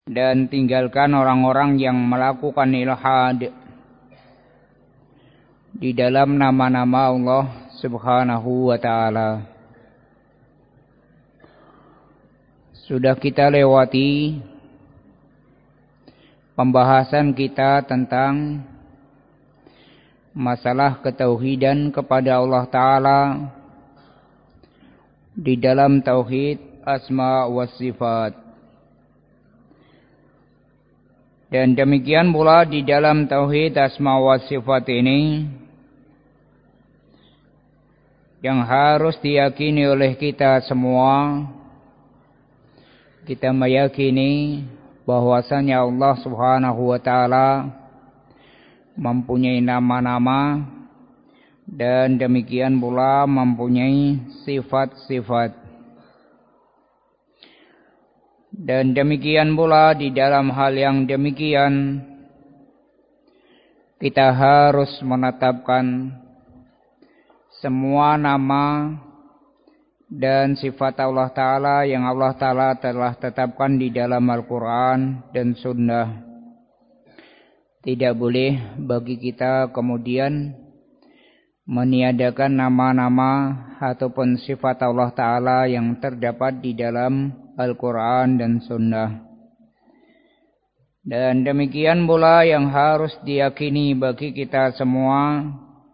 dan tinggalkan orang-orang yang melakukan ilhad di dalam nama-nama Allah Subhanahu wa ta'ala. Sudah kita lewati pembahasan kita tentang masalah ketauhidan kepada Allah Ta'ala di dalam tauhid asma wa sifat. Dan demikian pula di dalam tauhid asma wa sifat ini yang harus diyakini oleh kita semua. Kita meyakini bahwasanya Allah Subhanahu wa ta'ala mempunyai nama-nama dan demikian pula mempunyai sifat-sifat. Dan demikian pula di dalam hal yang demikian kita harus menetapkan semua nama dan sifat Allah Ta'ala yang Allah Ta'ala telah tetapkan di dalam Al-Quran dan Sunnah. Tidak boleh bagi kita kemudian meniadakan nama-nama ataupun sifat Allah Ta'ala yang terdapat di dalam Al-Quran dan Sunnah. Dan demikian pula yang harus diyakini bagi kita semua,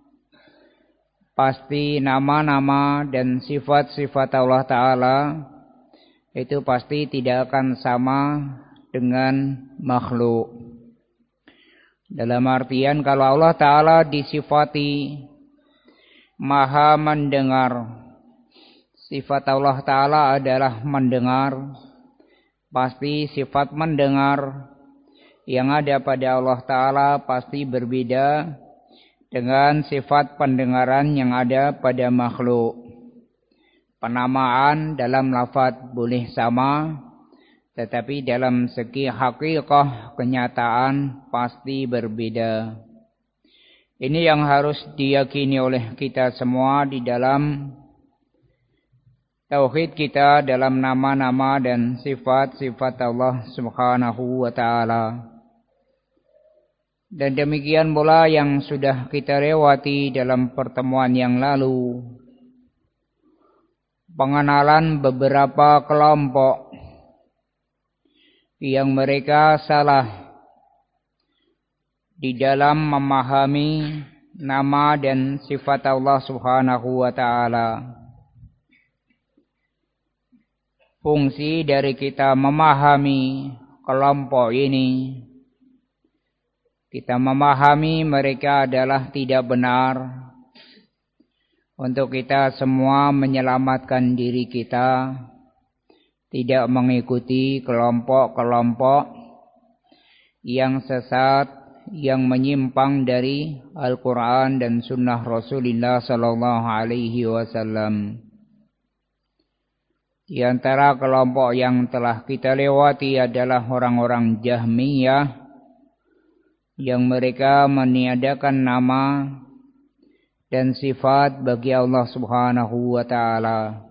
pasti nama-nama dan sifat-sifat Allah Ta'ala itu pasti tidak akan sama dengan makhluk. Dalam artian kalau Allah Ta'ala disifati maha mendengar, sifat Allah Ta'ala adalah mendengar, pasti sifat mendengar yang ada pada Allah Ta'ala pasti berbeda dengan sifat pendengaran yang ada pada makhluk. Penamaan dalam lafaz boleh sama, tetapi dalam segi hakikah kenyataan pasti berbeda. Ini yang harus diyakini oleh kita semua di dalam tauhid kita, dalam nama-nama dan sifat-sifat Allah Subhanahu wa ta'ala. Dan demikian pula yang sudah kita lewati dalam pertemuan yang lalu, pengenalan beberapa kelompok yang mereka salah di dalam memahami nama dan sifat Allah Subhanahu wa ta'ala. Fungsi dari kita memahami kelompok ini, kita memahami mereka adalah tidak benar untuk kita semua menyelamatkan diri kita, tidak mengikuti kelompok-kelompok yang sesat, yang menyimpang dari Al-Quran dan Sunnah Rasulullah Sallallahu Alaihi Wasallam. Di antara kelompok yang telah kita lewati adalah orang-orang Jahmiyah, yang mereka meniadakan nama dan sifat bagi Allah Subhanahu wa ta'ala.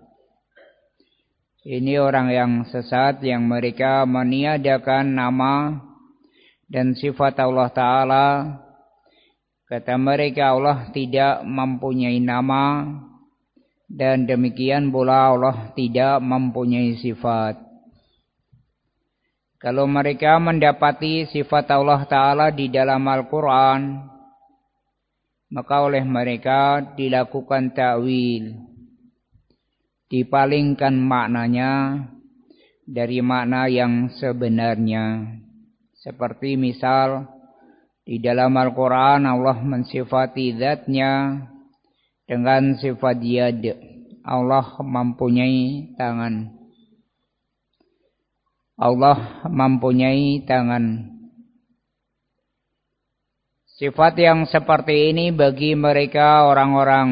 Ini orang yang sesat yang mereka meniadakan nama dan sifat Allah Ta'ala. Kata mereka Allah tidak mempunyai nama dan demikian pula Allah tidak mempunyai sifat. Kalau mereka mendapati sifat Allah Ta'ala di dalam Al-Quran, maka oleh mereka dilakukan ta'wil, dipalingkan maknanya dari makna yang sebenarnya. Seperti misal di dalam Al-Quran Allah mensifati zatnya dengan sifat yad, Allah mempunyai tangan. Allah mempunyai tangan. Sifat yang seperti ini bagi mereka orang-orang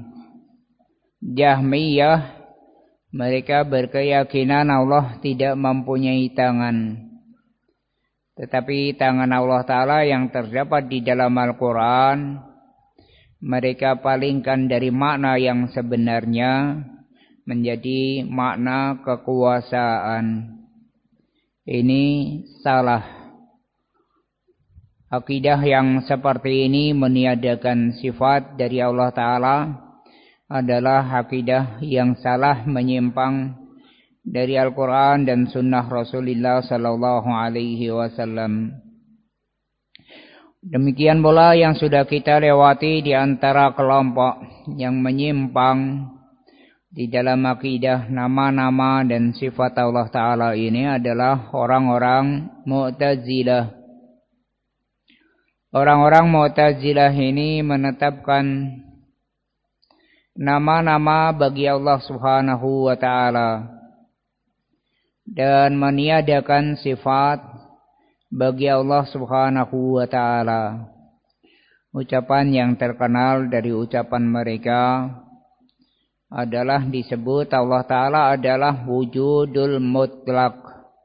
Jahmiyah, mereka berkeyakinan Allah tidak mempunyai tangan. Tetapi tangan Allah Ta'ala yang terdapat di dalam Al-Quran, mereka palingkan dari makna yang sebenarnya menjadi makna kekuasaan. ini salah. Akidah yang seperti ini meniadakan sifat dari Allah Ta'ala adalah akidah yang salah, menyimpang dari Al-Quran dan Sunnah Rasulullah Sallallahu Alaihi Wasallam. Demikian pula yang sudah kita lewati di antara kelompok yang menyimpang di dalam akidah nama-nama dan sifat Allah Ta'ala ini adalah orang-orang Mu'tazilah. Orang-orang Mu'tazilah ini menetapkan nama-nama bagi Allah Subhanahu wa Ta'ala dan meniadakan sifat bagi Allah Subhanahu wa Ta'ala. Ucapan yang terkenal dari ucapan mereka adalah disebut Allah Ta'ala adalah wujudul mutlak.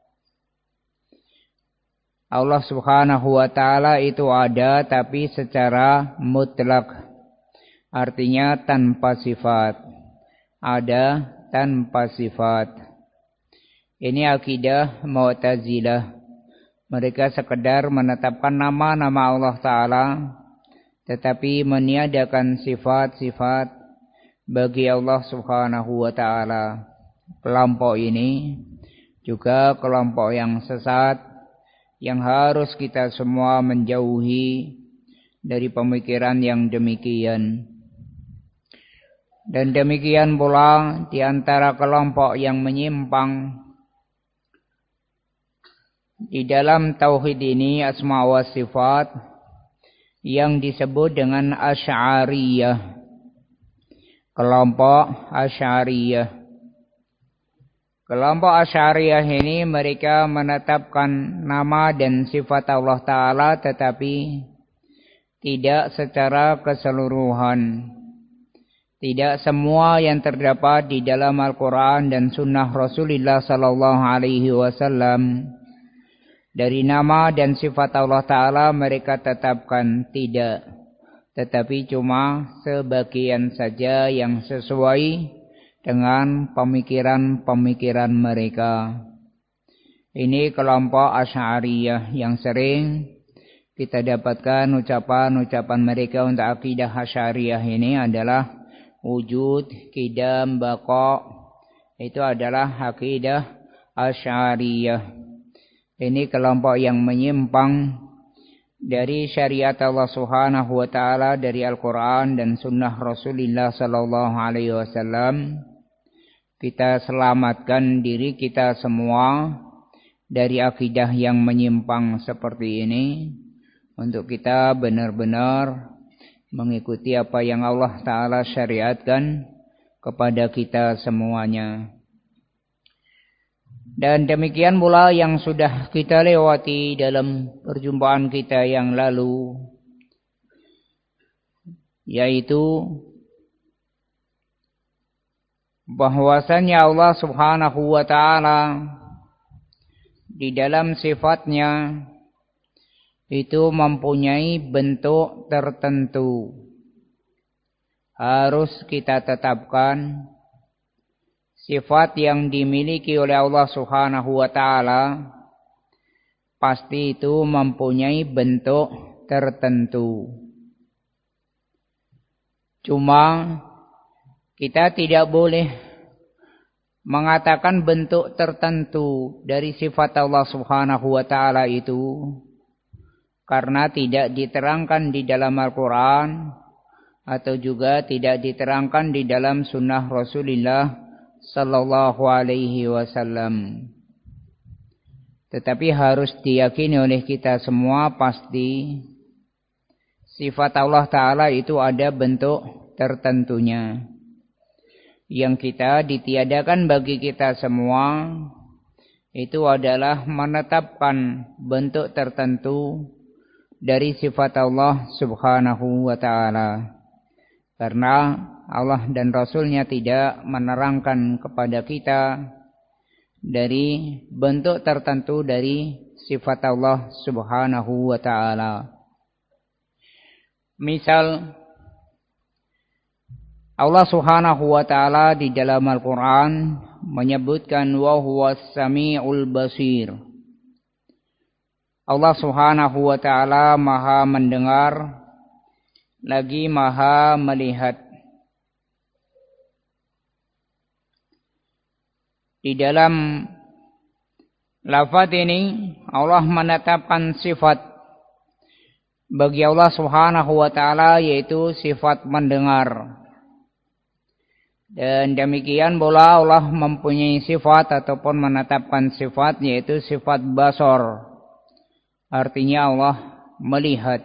Allah Subhanahu wa Ta'ala itu ada tapi secara mutlak. Artinya tanpa sifat. Ada tanpa sifat. Ini akidah Mu'tazilah. Mereka sekedar menetapkan nama-nama Allah Ta'ala, tetapi meniadakan sifat-sifat bagi Allah Subhanahu wa Ta'ala. Kelompok ini juga kelompok yang sesat, yang harus kita semua menjauhi dari pemikiran yang demikian. Dan demikian pula di antara kelompok yang menyimpang di dalam tauhid ini, asma wa sifat, yang disebut dengan Asy'ariyah. Kelompok Asy'ariyah. Kelompok Asy'ariyah ini mereka menetapkan nama dan sifat Allah Ta'ala tetapi tidak secara keseluruhan. Tidak semua yang terdapat di dalam Al-Quran dan Sunnah Rasulullah Sallallahu Alaihi Wasallam dari nama dan sifat Allah Ta'ala mereka tetapkan, tidak. Tetapi cuma sebagian saja yang sesuai dengan pemikiran-pemikiran mereka. Ini kelompok Asy'ariyah yang sering kita dapatkan ucapan-ucapan mereka untuk akidah Asy'ariyah ini adalah wujud, qidam, baqa. Itu adalah akidah Asy'ariyah. Ini kelompok yang menyimpang dari syariat Allah Subhanahu wa Ta'ala, dari Al-Quran dan Sunnah Rasulullah Sallallahu Alaihi Wasallam. Kita selamatkan diri kita semua dari akidah yang menyimpang seperti ini, untuk kita benar-benar mengikuti apa yang Allah Ta'ala syariatkan kepada kita semuanya. Dan demikian pula yang sudah kita lewati dalam perjumpaan kita yang lalu, yaitu bahwasannya Allah Subhanahu wa Ta'ala di dalam sifatnya itu mempunyai bentuk tertentu. Harus kita tetapkan sifat yang dimiliki oleh Allah Subhanahu wa Ta'ala pasti itu mempunyai bentuk tertentu. Cuma kita tidak boleh mengatakan bentuk tertentu dari sifat Allah Subhanahu wa Ta'ala itu karena tidak diterangkan di dalam Al-Quran atau juga tidak diterangkan di dalam Sunnah Rasulullah Sallallahu Alaihi Wasallam. Tetapi harus diyakini oleh kita semua pasti sifat Allah Ta'ala itu ada bentuk tertentunya. Yang kita ditiadakan bagi kita semua itu adalah menetapkan bentuk tertentu dari sifat Allah Subhanahu wa Ta'ala. Karena Allah dan Rasulnya tidak menerangkan kepada kita dari bentuk tertentu dari sifat Allah Subhanahu wa Ta'ala. Misal Allah Subhanahu wa Ta'ala di dalam Al-Quran menyebutkan wa huwas sami'ul basir. Allah Subhanahu wa ta'ala Maha mendengar lagi Maha melihat. Di dalam lafaz ini Allah menetapkan sifat bagi Allah Subhanahu wa ta'ala, yaitu sifat mendengar. Dan demikian pula Allah mempunyai sifat ataupun menetapkan sifat, yaitu sifat basar. Artinya Allah melihat.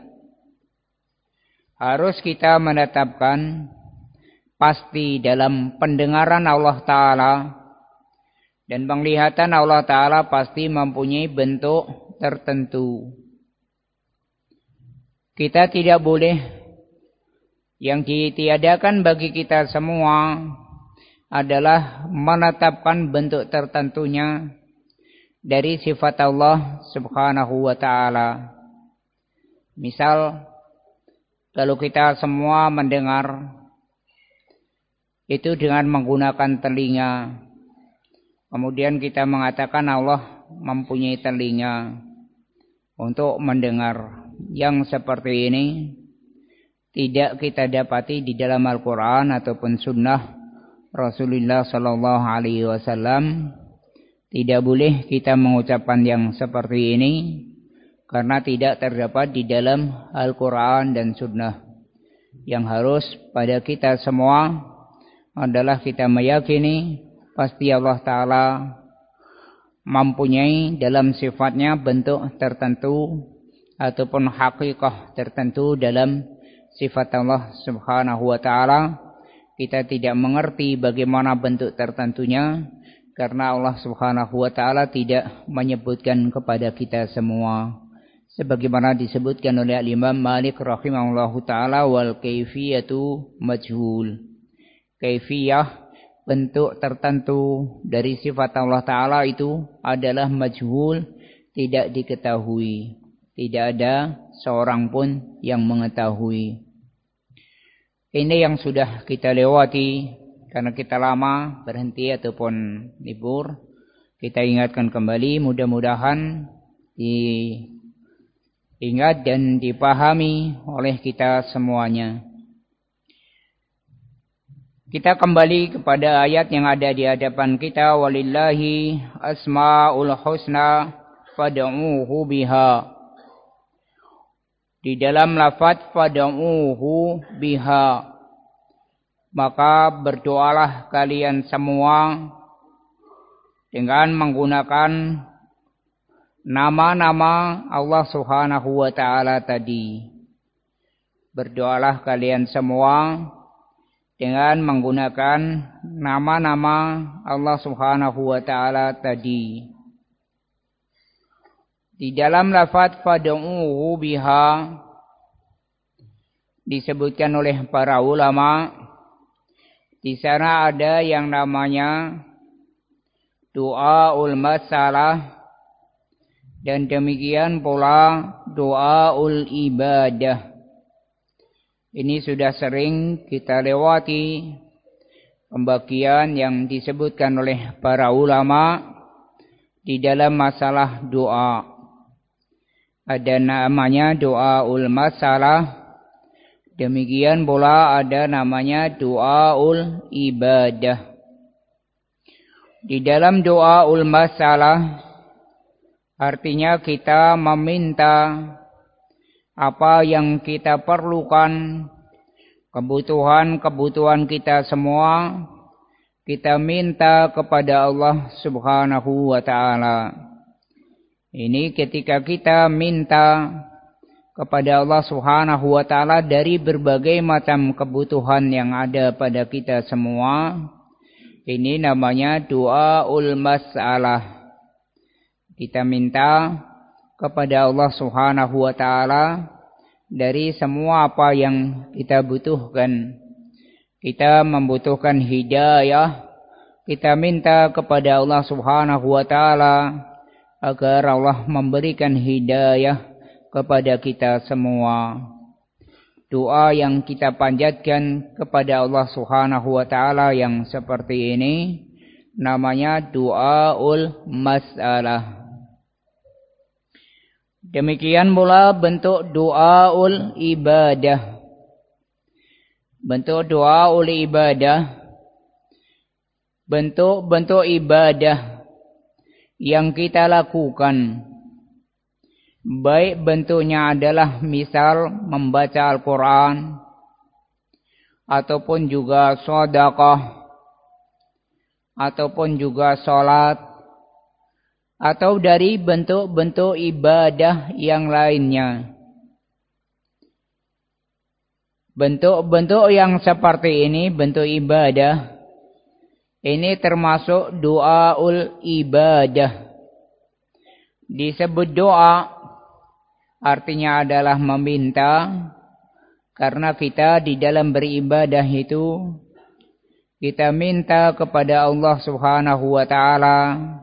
Harus kita menetapkan pasti dalam pendengaran Allah Ta'ala dan penglihatan Allah Ta'ala pasti mempunyai bentuk tertentu. Kita tidak boleh, yang ditiadakan bagi kita semua adalah menetapkan bentuk tertentunya dari sifat Allah Subhanahu wa ta'ala. Misal, kalau kita semua mendengar itu dengan menggunakan telinga, kemudian kita mengatakan Allah mempunyai telinga untuk mendengar. Yang seperti ini tidak kita dapati di dalam Al-Quran ataupun Sunnah Rasulullah Sallallahu Alaihi Wasallam. Tidak boleh kita mengucapkan yang seperti ini karena tidak terdapat di dalam Al-Quran dan Sunnah. Yang harus pada kita semua adalah kita meyakini pasti Allah Ta'ala mempunyai dalam sifatnya bentuk tertentu ataupun hakikah tertentu dalam sifat Allah Subhanahu wa ta'ala. Kita tidak mengerti bagaimana bentuk tertentunya karena Allah Subhanahu wa ta'ala tidak menyebutkan kepada kita semua. Sebagaimana disebutkan oleh Imam Malik rahimahullahu ta'ala, wal kaifiyatu majhul. Kaifiyah, bentuk tertentu dari sifat Allah Ta'ala itu adalah majhul, tidak diketahui. Tidak ada seorang pun yang mengetahui. Ini yang sudah kita lewati karena kita lama berhenti ataupun libur. Kita ingatkan kembali, mudah-mudahan diingat dan dipahami oleh kita semuanya. Kita kembali kepada ayat yang ada di hadapan kita. Walillahi asma'ul husna fad'uuhu biha. Di dalam lafaz fad'uuhu biha, maka berdoalah kalian semua dengan menggunakan nama-nama Allah Subhanahu wa ta'ala tadi. Berdoalah kalian semua dengan menggunakan nama-nama Allah Subhanahu wa ta'ala tadi. Di dalam lafaz fad'uuhu biha disebutkan oleh para ulama, di sana ada yang namanya doaul masalah dan demikian pula doaul ibadah. Ini sudah sering kita lewati pembagian yang disebutkan oleh para ulama di dalam masalah doa. Ada namanya doaul masalah, demikian pula ada namanya doaul ibadah. Di dalam doaul masalah artinya kita meminta apa yang kita perlukan, kebutuhan-kebutuhan kita semua, kita minta kepada Allah Subhanahu wa ta'ala. Ini ketika kita minta kepada Allah Subhanahu wa ta'ala dari berbagai macam kebutuhan yang ada pada kita semua, ini namanya doaul masalah. Kita minta kepada Allah Subhanahu wa ta'ala dari semua apa yang kita butuhkan. Kita membutuhkan hidayah, kita minta kepada Allah Subhanahu wa ta'ala agar Allah memberikan hidayah kepada kita semua. Doa yang kita panjatkan kepada Allah Subhanahu wa ta'ala yang seperti ini namanya doaul masalah. Demikian pula bentuk doaul ibadah. Bentuk doaul ibadah, bentuk-bentuk ibadah yang kita lakukan, baik bentuknya adalah misal membaca Al-Quran, ataupun juga sedekah, ataupun juga salat, atau dari bentuk-bentuk ibadah yang lainnya. Bentuk-bentuk yang seperti ini, bentuk ibadah, ini termasuk doaul ibadah. Disebut doa, artinya adalah meminta, karena kita di dalam beribadah itu, kita minta kepada Allah Subhanahu wa Ta'ala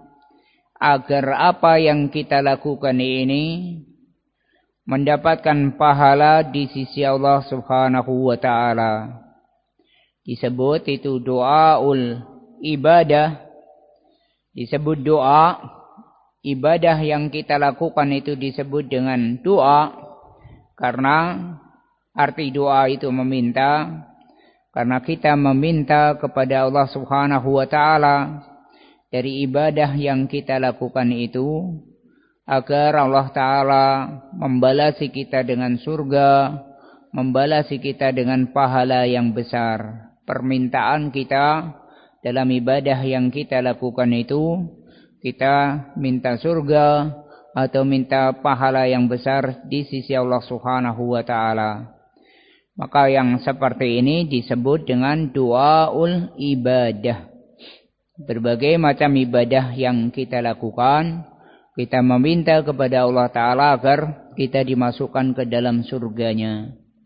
agar apa yang kita lakukan ini mendapatkan pahala di sisi Allah Subhanahu wa Ta'ala. Disebut itu doaul ibadah. Disebut doa, ibadah yang kita lakukan itu disebut dengan doa, karena arti doa itu meminta, karena kita meminta kepada Allah Subhanahu wa Ta'ala dari ibadah yang kita lakukan itu, agar Allah Ta'ala membalasi kita dengan surga, membalasi kita dengan pahala yang besar. Permintaan kita dalam ibadah yang kita lakukan itu, kita minta surga atau minta pahala yang besar di sisi Allah Subhanahu wa Ta'ala. Maka yang seperti ini disebut dengan doaul ibadah. Berbagai macam ibadah yang kita lakukan, kita meminta kepada Allah Ta'ala agar kita dimasukkan ke dalam surganya.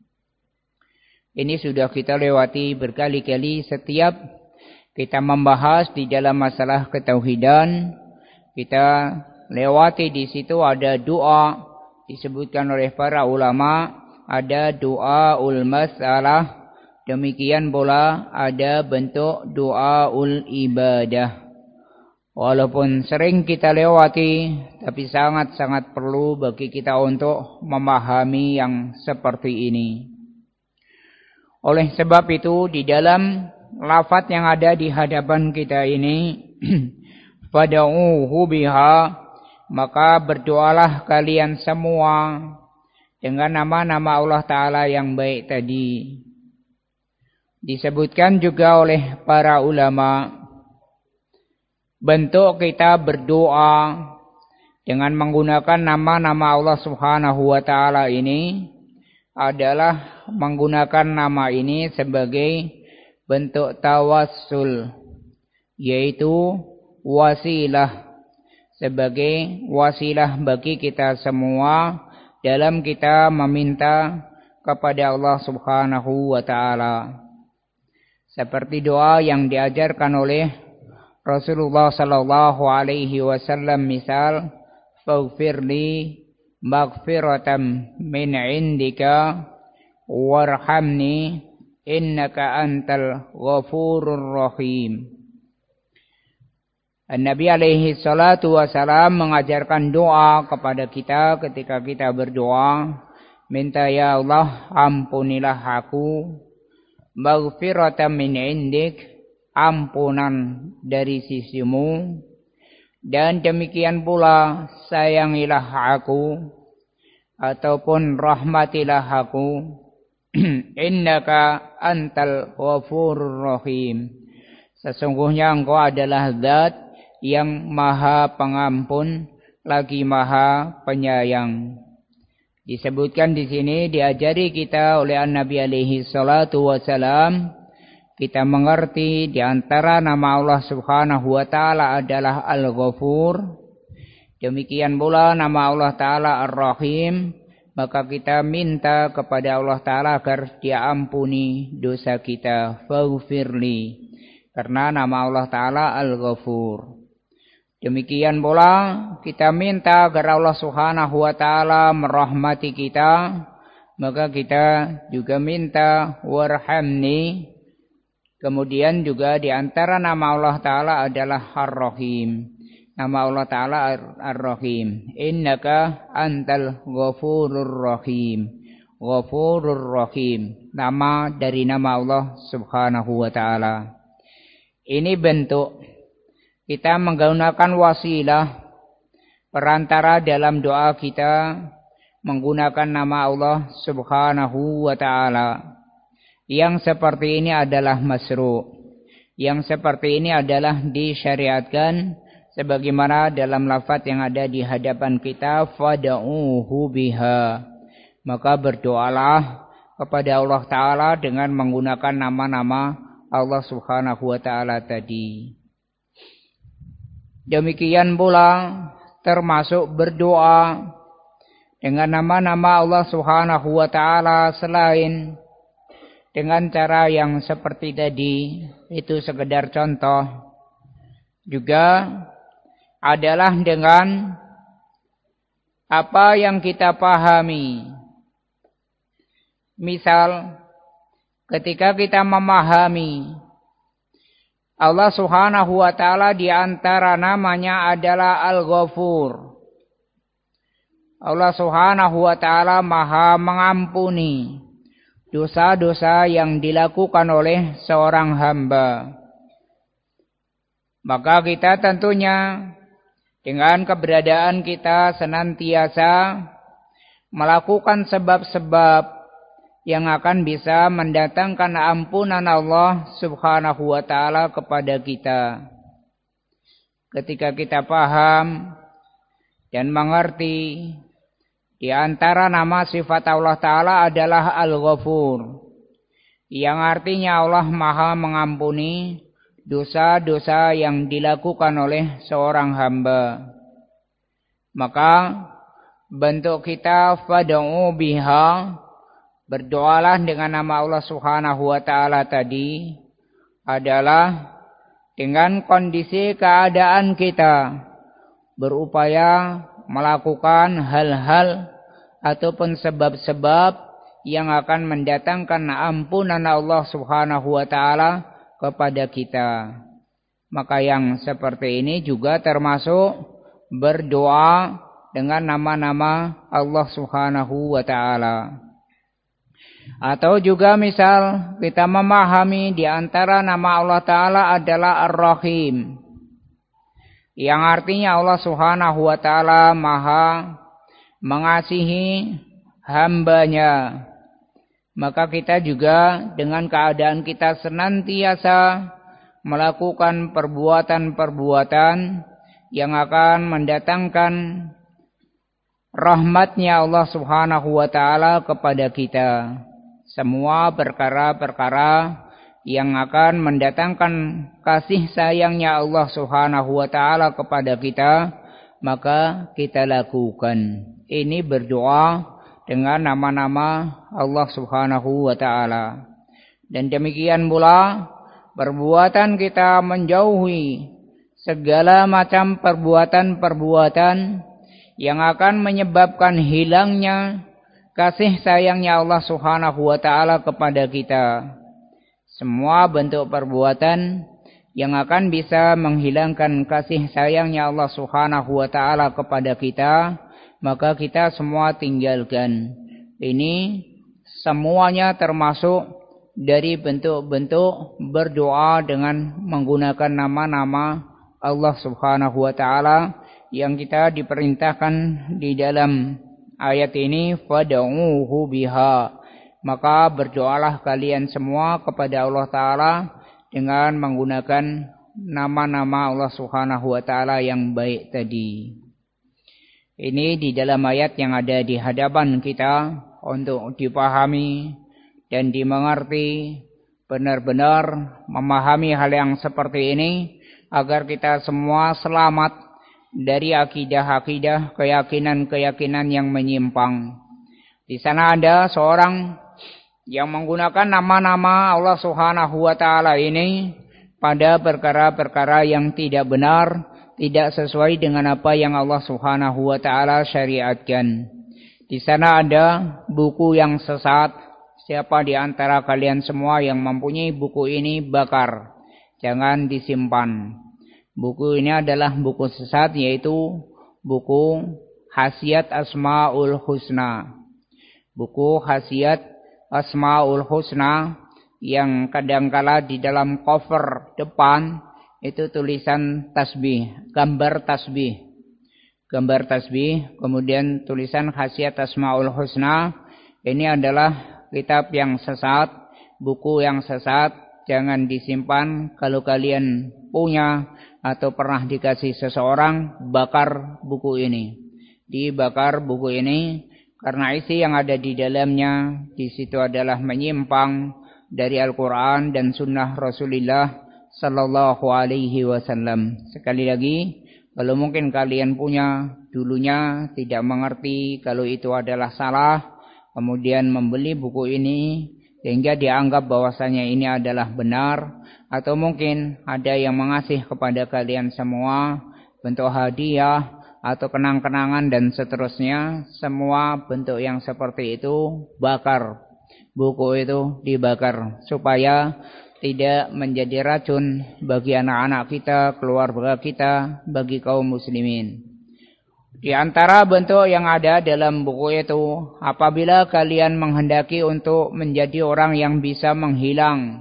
Ini sudah kita lewati berkali-kali setiap kita membahas di dalam masalah ketauhidan. Kita lewati di situ ada doa, disebutkan oleh para ulama, ada doaul masalah. Demikian pula ada bentuk doaul ibadah. Walaupun sering kita lewati, tapi sangat-sangat perlu bagi kita untuk memahami yang seperti ini. Oleh sebab itu, di dalam lafaz yang ada di hadapan kita ini, fad'uhu biha, maka berdoalah kalian semua dengan nama-nama Allah Ta'ala yang baik tadi. Disebutkan juga oleh para ulama, bentuk kita berdoa dengan menggunakan nama-nama Allah Subhanahu wa Ta'ala ini adalah menggunakan nama ini sebagai bentuk tawassul, yaitu wasilah, sebagai wasilah bagi kita semua dalam kita meminta kepada Allah Subhanahu wa Ta'ala. Seperti doa yang diajarkan oleh Rasulullah sallallahu alaihi wasallam, misal faghfirli maghfiratan min indika warhamni innaka antal ghafurur rahim. Nabi alaihi salatu wasalam mengajarkan doa kepada kita ketika kita berdoa, minta ya Allah ampunilah aku, maghfiratan min indik, ampunan dari sisimu, dan demikian pula sayangilah aku ataupun rahmatilah aku, innaka antal ghafurur rahim, sesungguhnya engkau adalah zat yang maha pengampun lagi maha penyayang. Disebutkan di sini, diajari kita oleh Nabi alaihi salatu wasalam, kita mengerti di antara nama Allah Subhanahu wa Ta'ala adalah Al-Ghafur. Demikian pula nama Allah Ta'ala Ar-Rahim. Maka kita minta kepada Allah Ta'ala agar Dia ampuni dosa kita. Faghfirli. Karena nama Allah Ta'ala Al-Ghafur. Demikian pula kita minta agar Allah Subhanahu wa Ta'ala merahmati kita. Maka kita juga minta warhamni. Kemudian juga di antara nama Allah Ta'ala adalah Ar-Rahim. nama Allah Ta'ala Ar-Rahim. Innaka antal ghafurur rahim. Ghafurur rahim. Nama dari nama Allah Subhanahu wa Ta'ala. Ini bentuk kita menggunakan wasilah perantara dalam doa kita menggunakan nama Allah Subhanahu wa Ta'ala. Yang seperti ini adalah masyru'. Yang seperti ini adalah disyariatkan sebagaimana dalam lafaz yang ada di hadapan kita, fad'uhu biha. Maka berdoalah kepada Allah Ta'ala dengan menggunakan nama-nama Allah Subhanahu wa Ta'ala tadi. Demikian pula termasuk berdoa dengan nama-nama Allah Subhanahu wa Ta'ala selain dengan cara yang seperti tadi, itu sekedar contoh. Juga adalah dengan apa yang kita pahami. Misal, ketika kita memahami Allah Subhanahu wa Ta'ala di antara namanya adalah Al-Ghafur. Allah Subhanahu wa Ta'ala Maha mengampuni dosa-dosa yang dilakukan oleh seorang hamba. Maka kita tentunya dengan keberadaan kita senantiasa melakukan sebab-sebab yang akan bisa mendatangkan ampunan Allah Subhanahu wa Ta'ala kepada kita. Ketika kita paham dan mengerti di antara nama sifat Allah Ta'ala adalah Al-Ghafur, yang artinya Allah Maha mengampuni dosa-dosa yang dilakukan oleh seorang hamba. Maka bentuk kita fad'u biha, berdoalah dengan nama Allah Subhanahu wa Ta'ala tadi, adalah dengan kondisi keadaan kita berupaya melakukan hal-hal ataupun sebab-sebab yang akan mendatangkan ampunan Allah Subhanahu wa Ta'ala kepada kita. Maka yang seperti ini juga termasuk berdoa dengan nama-nama Allah Subhanahu wa Ta'ala. Atau juga misal kita memahami di antara nama Allah Ta'ala adalah Ar-Rahim, yang artinya Allah Subhanahu wa Ta'ala Maha mengasihi hambanya. Maka kita juga dengan keadaan kita senantiasa melakukan perbuatan-perbuatan yang akan mendatangkan rahmatnya Allah Subhanahu wa Ta'ala kepada kita. Semua perkara-perkara yang akan mendatangkan kasih sayangnya Allah Subhanahu wa Ta'ala kepada kita, maka kita lakukan. Ini berdoa dengan nama-nama Allah Subhanahu wa Ta'ala. Dan demikian pula perbuatan kita menjauhi segala macam perbuatan-perbuatan yang akan menyebabkan hilangnya kasih sayangnya Allah Subhanahu wa Ta'ala kepada kita. Semua bentuk perbuatan yang akan bisa menghilangkan kasih sayangnya Allah Subhanahu wa Ta'ala kepada kita, maka kita semua tinggalkan. Ini semuanya termasuk dari bentuk-bentuk berdoa dengan menggunakan nama-nama Allah Subhanahu wa Ta'ala yang kita diperintahkan di dalam ayat ini, fad'uhu biha. Maka berdoalah kalian semua kepada Allah Ta'ala dengan menggunakan nama-nama Allah Subhanahu wa Ta'ala yang baik tadi. Ini di dalam ayat yang ada di hadapan kita untuk dipahami dan dimengerti, benar-benar memahami hal yang seperti ini agar kita semua selamat dari akidah-akidah, keyakinan-keyakinan yang menyimpang. Di sana ada seorang yang menggunakan nama-nama Allah Subhanahu wa Ta'ala ini pada perkara-perkara yang tidak benar, tidak sesuai dengan apa yang Allah Subhanahu wa Ta'ala syariatkan. Di sana ada buku yang sesat. Siapa di antara kalian semua yang mempunyai buku ini bakar, jangan disimpan. Buku ini adalah buku sesat, yaitu buku Khasiat Asmaul Husna. Buku Khasiat Asmaul Husna yang kadangkala di dalam cover depan itu tulisan tasbih, gambar tasbih. Gambar tasbih, kemudian tulisan Khasiat Asmaul Husna. Ini adalah kitab yang sesat, buku yang sesat. Jangan disimpan. Kalau kalian punya atau pernah dikasih seseorang, bakar buku ini. Dibakar buku ini karena isi yang ada di dalamnya di situ adalah menyimpang dari Al-Quran dan Sunnah Rasulullah Sallallahu Alaihi Wasallam. Sekali lagi, kalau mungkin kalian punya, dulunya tidak mengerti kalau itu adalah salah, kemudian membeli buku ini sehingga dianggap bahwasanya ini adalah benar, atau mungkin ada yang mengasih kepada kalian semua bentuk hadiah atau kenang-kenangan dan seterusnya, semua bentuk yang seperti itu, bakar. Buku itu dibakar supaya tidak menjadi racun bagi anak-anak kita, keluarga kita, bagi kaum muslimin. Di antara bentuk yang ada dalam buku itu, apabila kalian menghendaki untuk menjadi orang yang bisa menghilang,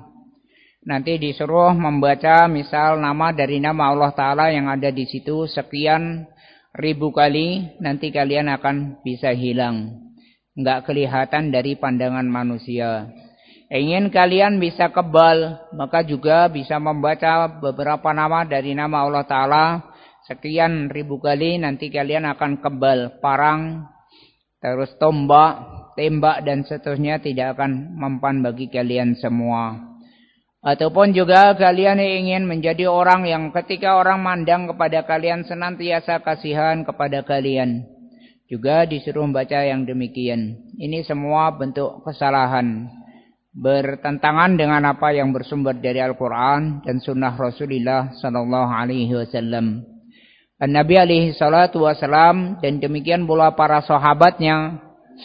nanti disuruh membaca misal nama dari nama Allah Ta'ala yang ada di situ sekian ribu kali, nanti kalian akan bisa hilang. Enggak kelihatan dari pandangan manusia. Ingin kalian bisa kebal, maka juga bisa membaca beberapa nama dari nama Allah Ta'ala sekian ribu kali, nanti kalian akan kebal. Parang, terus tombak, tembak dan seterusnya tidak akan mempan bagi kalian semua. Ataupun juga kalian ingin menjadi orang yang ketika orang mandang kepada kalian senantiasa kasihan kepada kalian, juga disuruh membaca yang demikian. Ini semua bentuk kesalahan, bertentangan dengan apa yang bersumber dari Al-Quran dan Sunnah Rasulullah Sallallahu Alaihi Wasallam. Nabi Alaihi Salatu Wasallam dan demikian pula para sahabatnya,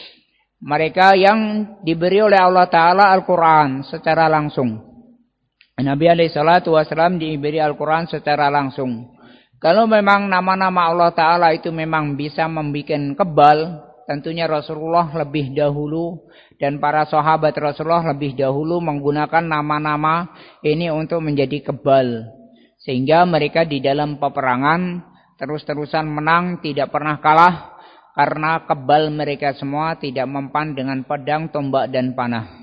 mereka yang diberi oleh Allah Ta'ala Al-Quran secara langsung. Nabi Alaihi Salatu Wasallam diberi Al-Quran secara langsung. Kalau memang nama-nama Allah Ta'ala itu memang bisa membuat kebal, tentunya Rasulullah lebih dahulu dan para sahabat Rasulullah lebih dahulu menggunakan nama-nama ini untuk menjadi kebal. Sehingga mereka di dalam peperangan terus-terusan menang, tidak pernah kalah, karena kebal mereka semua tidak mempan dengan pedang, tombak dan panah.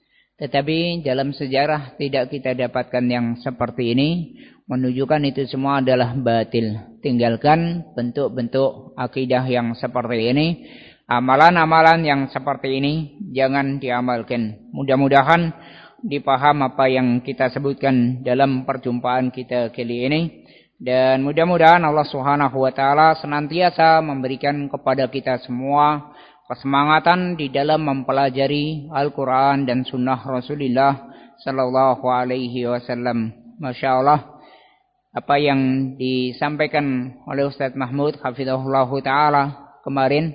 Tetapi dalam sejarah tidak kita dapatkan yang seperti ini, menunjukkan itu semua adalah batil. Tinggalkan bentuk-bentuk akidah yang seperti ini. Amalan-amalan yang seperti ini jangan diamalkan. Mudah-mudahan dipaham apa yang kita sebutkan dalam perjumpaan kita kali ini. Dan mudah-mudahan Allah Subhanahu wa Ta'ala senantiasa memberikan kepada kita semua kesemangatan di dalam mempelajari Al-Quran dan Sunnah Rasulullah Sallallahu Alaihi Wasallam. Masya Allah, apa yang disampaikan oleh Ustaz Mahmud Hafizahullah Ta'ala kemarin,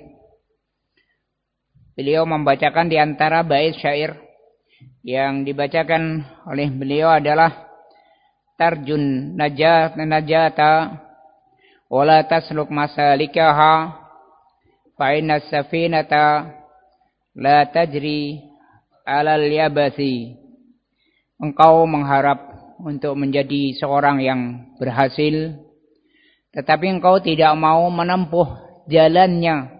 beliau membacakan di antara bait syair yang dibacakan oleh beliau adalah tarjun najata wala tasluk masalikaha fa inna safinata la tajri alal yabasi. Engkau mengharap untuk menjadi seorang yang berhasil, tetapi engkau tidak mau menempuh jalannya.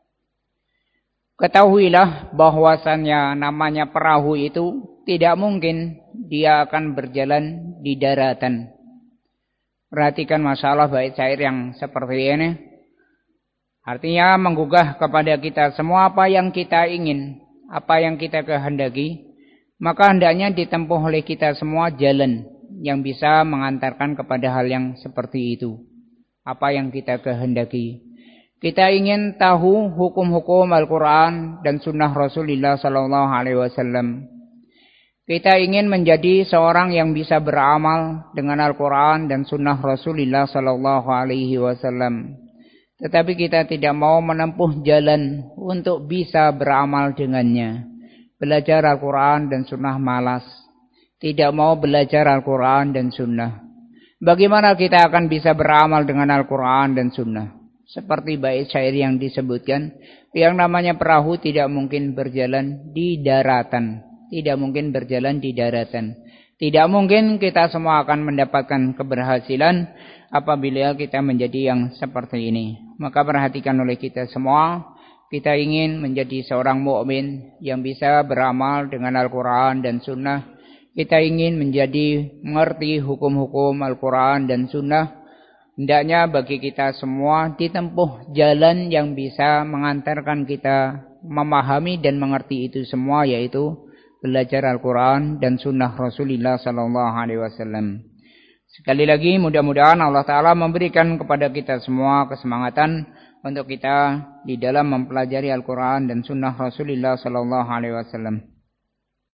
Ketahuilah bahwasannya namanya perahu itu tidak mungkin dia akan berjalan di daratan. Perhatikan masalah bait syair yang seperti ini. Artinya menggugah kepada kita semua apa yang kita ingin, apa yang kita kehendaki, maka hendaknya ditempuh oleh kita semua jalan yang bisa mengantarkan kepada hal yang seperti itu. Apa yang kita kehendaki. Kita ingin tahu hukum-hukum Al-Quran dan Sunnah Rasulullah Sallallahu Alaihi Wasallam. Kita ingin menjadi seorang yang bisa beramal dengan Al-Quran dan Sunnah Rasulullah Sallallahu Alaihi Wasallam. Tetapi kita tidak mau menempuh jalan untuk bisa beramal dengannya. Belajar Al-Quran dan Sunnah malas. Tidak mau belajar Al-Quran dan Sunnah. Bagaimana kita akan bisa beramal dengan Al-Quran dan Sunnah? Seperti bait syair yang disebutkan, yang namanya perahu tidak mungkin berjalan di daratan. Tidak mungkin berjalan di daratan. Tidak mungkin kita semua akan mendapatkan keberhasilan apabila kita menjadi yang seperti ini. Maka perhatikan oleh kita semua, kita ingin menjadi seorang mukmin yang bisa beramal dengan Al-Quran dan Sunnah. Kita ingin mengerti hukum-hukum Al-Quran dan Sunnah. Hendaknya bagi kita semua ditempuh jalan yang bisa mengantarkan kita memahami dan mengerti itu semua, yaitu belajar Al-Quran dan Sunnah Rasulullah Sallallahu Alaihi Wasallam. Sekali lagi mudah-mudahan Allah Ta'ala memberikan kepada kita semua kesemangatan untuk kita di dalam mempelajari Al-Quran dan Sunnah Rasulullah Sallallahu Alaihi Wasallam.